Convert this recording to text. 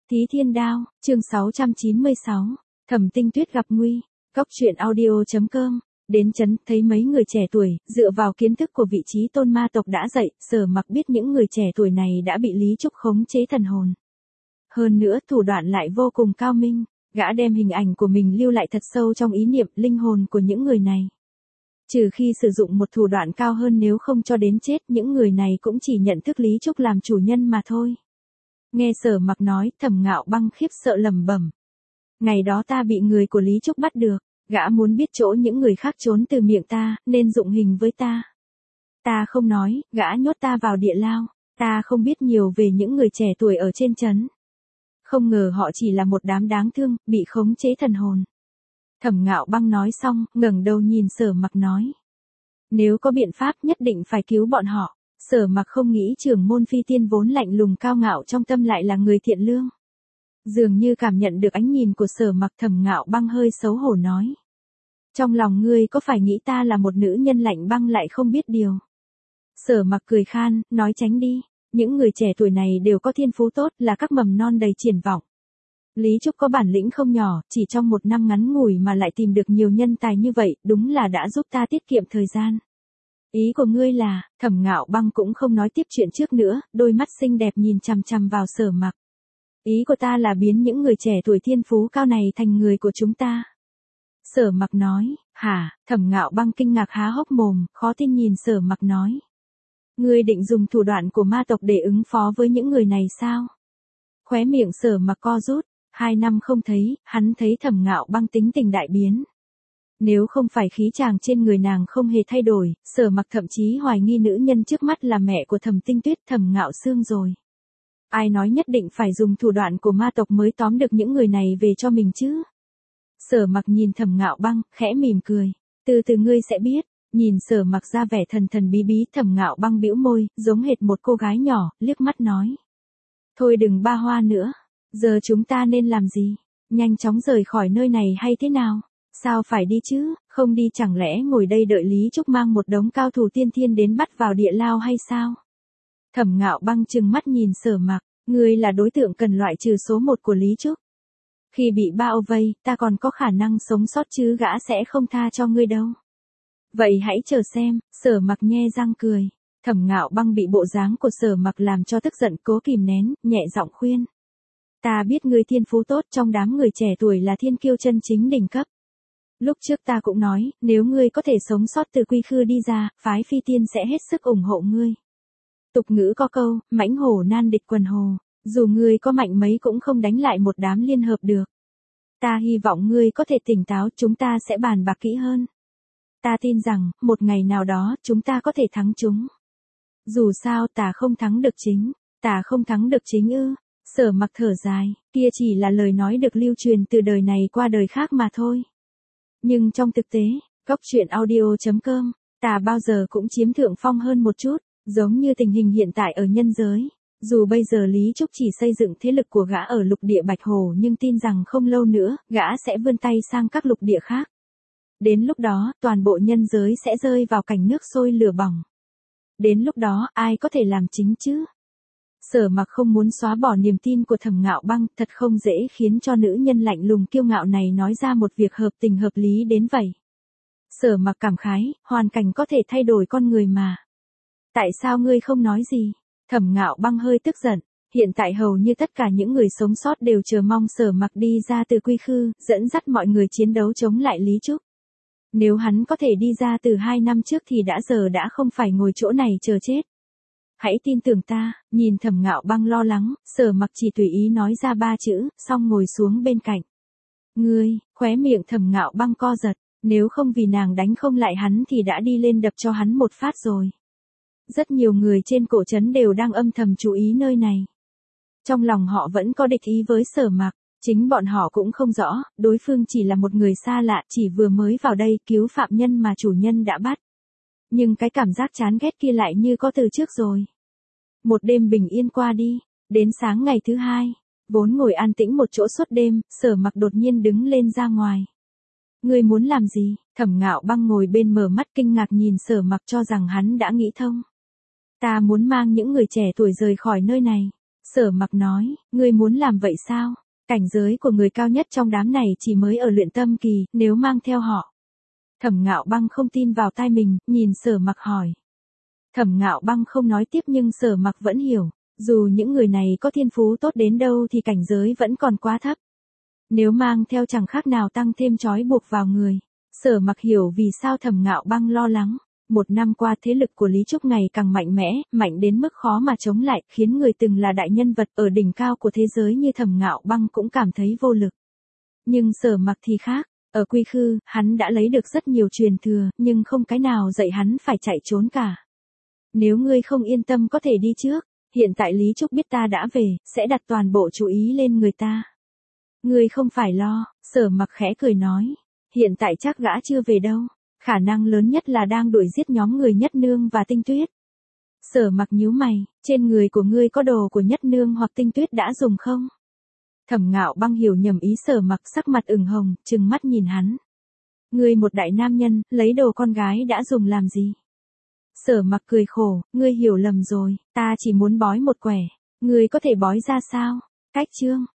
Thí Thiên Đao, chương 696, Thẩm Tinh Tuyết gặp nguy. Cóc truyện audio.com. Đến trấn, thấy mấy người trẻ tuổi, dựa vào kiến thức của vị trí tôn ma tộc đã dạy, Sở Mặc biết những người trẻ tuổi này đã bị Lý Trúc khống chế thần hồn. Hơn nữa, thủ đoạn lại vô cùng cao minh, gã đem hình ảnh của mình lưu lại thật sâu trong ý niệm linh hồn của những người này. Trừ khi sử dụng một thủ đoạn cao hơn, nếu không cho đến chết, những người này cũng chỉ nhận thức Lý Trúc làm chủ nhân mà thôi. Nghe Sở Mặc nói, Thẩm Ngạo Băng khiếp sợ lẩm bẩm. Ngày đó ta bị người của Lý Trúc bắt được, gã muốn biết chỗ những người khác trốn từ miệng ta, nên dụng hình với ta. Ta không nói, gã nhốt ta vào địa lao, ta không biết nhiều về những người trẻ tuổi ở trên trấn. Không ngờ họ chỉ là một đám đáng thương, bị khống chế thần hồn. Thẩm Ngạo Băng nói xong, ngẩng đầu nhìn Sở Mặc nói. Nếu có biện pháp nhất định phải cứu bọn họ. Sở Mặc không nghĩ trưởng môn phi tiên vốn lạnh lùng cao ngạo trong tâm lại là người thiện lương. Dường như cảm nhận được ánh nhìn của Sở Mặc, Thẩm Ngạo Băng hơi xấu hổ nói. Trong lòng ngươi có phải nghĩ ta là một nữ nhân lạnh băng lại không biết điều? Sở Mặc cười khan, nói tránh đi. Những người trẻ tuổi này đều có thiên phú tốt, là các mầm non đầy triển vọng. Lý Trúc có bản lĩnh không nhỏ, chỉ trong một năm ngắn ngủi mà lại tìm được nhiều nhân tài như vậy, đúng là đã giúp ta tiết kiệm thời gian. Ý của ngươi là, Thẩm Ngạo Băng cũng không nói tiếp chuyện trước nữa, đôi mắt xinh đẹp nhìn chằm chằm vào Sở Mặc. Ý của ta là biến những người trẻ tuổi thiên phú cao này thành người của chúng ta. Sở Mặc nói, hả? Thẩm Ngạo Băng kinh ngạc há hốc mồm, khó tin nhìn Sở Mặc nói. Ngươi định dùng thủ đoạn của ma tộc để ứng phó với những người này sao? Khóe miệng Sở Mặc co rút, 2 năm không thấy, hắn thấy Thẩm Ngạo Băng tính tình đại biến. Nếu không phải khí chàng trên người nàng không hề thay đổi, Sở Mặc thậm chí hoài nghi nữ nhân trước mắt là mẹ của Thẩm Tinh Tuyết, Thẩm Ngạo Sương rồi. Ai nói nhất định phải dùng thủ đoạn của ma tộc mới tóm được những người này về cho mình chứ? Sở Mặc nhìn Thẩm Ngạo Băng, khẽ mỉm cười. Từ từ ngươi sẽ biết. Nhìn Sở Mặc ra vẻ thần thần bí bí, Thẩm Ngạo Băng bĩu môi, giống hệt một cô gái nhỏ, liếc mắt nói. Thôi đừng ba hoa nữa. Giờ chúng ta nên làm gì? Nhanh chóng rời khỏi nơi này hay thế nào? Sao phải đi chứ? Không đi chẳng lẽ ngồi đây đợi Lý Trúc mang một đống cao thủ tiên thiên đến bắt vào địa lao hay sao? Thẩm Ngạo Băng trừng mắt nhìn Sở Mặc, ngươi là đối tượng cần loại trừ số 1 của Lý Trúc. Khi bị bao vây, ta còn có khả năng sống sót chứ gã sẽ không tha cho ngươi đâu. Vậy hãy chờ xem. Sở Mặc nhe răng cười. Thẩm Ngạo Băng bị bộ dáng của Sở Mặc làm cho tức giận, cố kìm nén, nhẹ giọng khuyên. Ta biết ngươi thiên phú tốt, trong đám người trẻ tuổi là thiên kiêu chân chính đỉnh cấp. Lúc trước ta cũng nói, nếu ngươi có thể sống sót từ quy khư đi ra, phái phi tiên sẽ hết sức ủng hộ ngươi. Tục ngữ có câu, mãnh hổ nan địch quần hồ, dù ngươi có mạnh mấy cũng không đánh lại một đám liên hợp được. Ta hy vọng ngươi có thể tỉnh táo, chúng ta sẽ bàn bạc kỹ hơn. Ta tin rằng, một ngày nào đó, chúng ta có thể thắng chúng. Dù sao ta không thắng được chính. Ta không thắng được chính ư? Sở Mặc thở dài, kia chỉ là lời nói được lưu truyền từ đời này qua đời khác mà thôi. Nhưng trong thực tế, Cóc truyện audio.com, ta bao giờ cũng chiếm thượng phong hơn một chút, giống như tình hình hiện tại ở nhân giới. Dù bây giờ Lý Trúc chỉ xây dựng thế lực của gã ở lục địa Bạch Hồ, nhưng tin rằng không lâu nữa, gã sẽ vươn tay sang các lục địa khác. Đến lúc đó, toàn bộ nhân giới sẽ rơi vào cảnh nước sôi lửa bỏng. Đến lúc đó, ai có thể làm chính chứ? Sở Mặc không muốn xóa bỏ niềm tin của Thẩm Ngạo Băng, thật không dễ khiến cho nữ nhân lạnh lùng kiêu ngạo này nói ra một việc hợp tình hợp lý đến vậy. Sở Mặc cảm khái, hoàn cảnh có thể thay đổi con người mà. Tại sao ngươi không nói gì? Thẩm Ngạo Băng hơi tức giận. Hiện tại hầu như tất cả những người sống sót đều chờ mong Sở Mặc đi ra từ quy khư, dẫn dắt mọi người chiến đấu chống lại Lý Trúc. Nếu hắn có thể đi ra từ 2 năm trước thì đã không phải ngồi chỗ này chờ chết. Hãy tin tưởng ta. Nhìn Thẩm Ngạo Băng lo lắng, Sở Mặc chỉ tùy ý nói ra 3 chữ, xong ngồi xuống bên cạnh. Ngươi, khóe miệng Thẩm Ngạo Băng co giật, nếu không vì nàng đánh không lại hắn thì đã đi lên đập cho hắn một phát rồi. Rất nhiều người trên cổ trấn đều đang âm thầm chú ý nơi này. Trong lòng họ vẫn có địch ý với Sở Mặc, chính bọn họ cũng không rõ, đối phương chỉ là một người xa lạ, chỉ vừa mới vào đây cứu phạm nhân mà chủ nhân đã bắt. Nhưng cái cảm giác chán ghét kia lại như có từ trước rồi. Một đêm bình yên qua đi, đến sáng ngày thứ 2, vốn ngồi an tĩnh một chỗ suốt đêm, Sở Mặc đột nhiên đứng lên ra ngoài. Ngươi muốn làm gì? Thẩm Ngạo Băng ngồi bên mở mắt kinh ngạc nhìn Sở Mặc cho rằng hắn đã nghĩ thông. Ta muốn mang những người trẻ tuổi rời khỏi nơi này. Sở Mặc nói, ngươi muốn làm vậy sao? Cảnh giới của người cao nhất trong đám này chỉ mới ở luyện tâm kỳ, nếu mang theo họ. Thẩm Ngạo Băng không tin vào tai mình, nhìn Sở Mặc hỏi. Thẩm Ngạo Băng không nói tiếp nhưng Sở Mặc vẫn hiểu, dù những người này có thiên phú tốt đến đâu thì cảnh giới vẫn còn quá thấp. Nếu mang theo chẳng khác nào tăng thêm trói buộc vào người. Sở Mặc hiểu vì sao Thẩm Ngạo Băng lo lắng. Một năm qua thế lực của Lý Trúc ngày càng mạnh mẽ, mạnh đến mức khó mà chống lại, khiến người từng là đại nhân vật ở đỉnh cao của thế giới như Thẩm Ngạo Băng cũng cảm thấy vô lực. Nhưng Sở Mặc thì khác, ở Quy Khư, hắn đã lấy được rất nhiều truyền thừa, nhưng không cái nào dạy hắn phải chạy trốn cả. Nếu ngươi không yên tâm có thể đi trước, hiện tại Lý Trúc biết ta đã về, sẽ đặt toàn bộ chú ý lên người ta. Ngươi không phải lo, Sở Mặc khẽ cười nói, hiện tại chắc gã chưa về đâu. Khả năng lớn nhất là đang đuổi giết nhóm người Nhất Nương và Tinh Tuyết. Sở Mặc nhíu mày, trên người của ngươi có đồ của Nhất Nương hoặc Tinh Tuyết đã dùng không? Thẩm Ngạo Băng hiểu nhầm ý Sở Mặc, sắc mặt ửng hồng, trừng mắt nhìn hắn. Ngươi một đại nam nhân, lấy đồ con gái đã dùng làm gì? Sở Mặc cười khổ, ngươi hiểu lầm rồi, ta chỉ muốn bói một quẻ. Ngươi có thể bói ra sao? Cách chương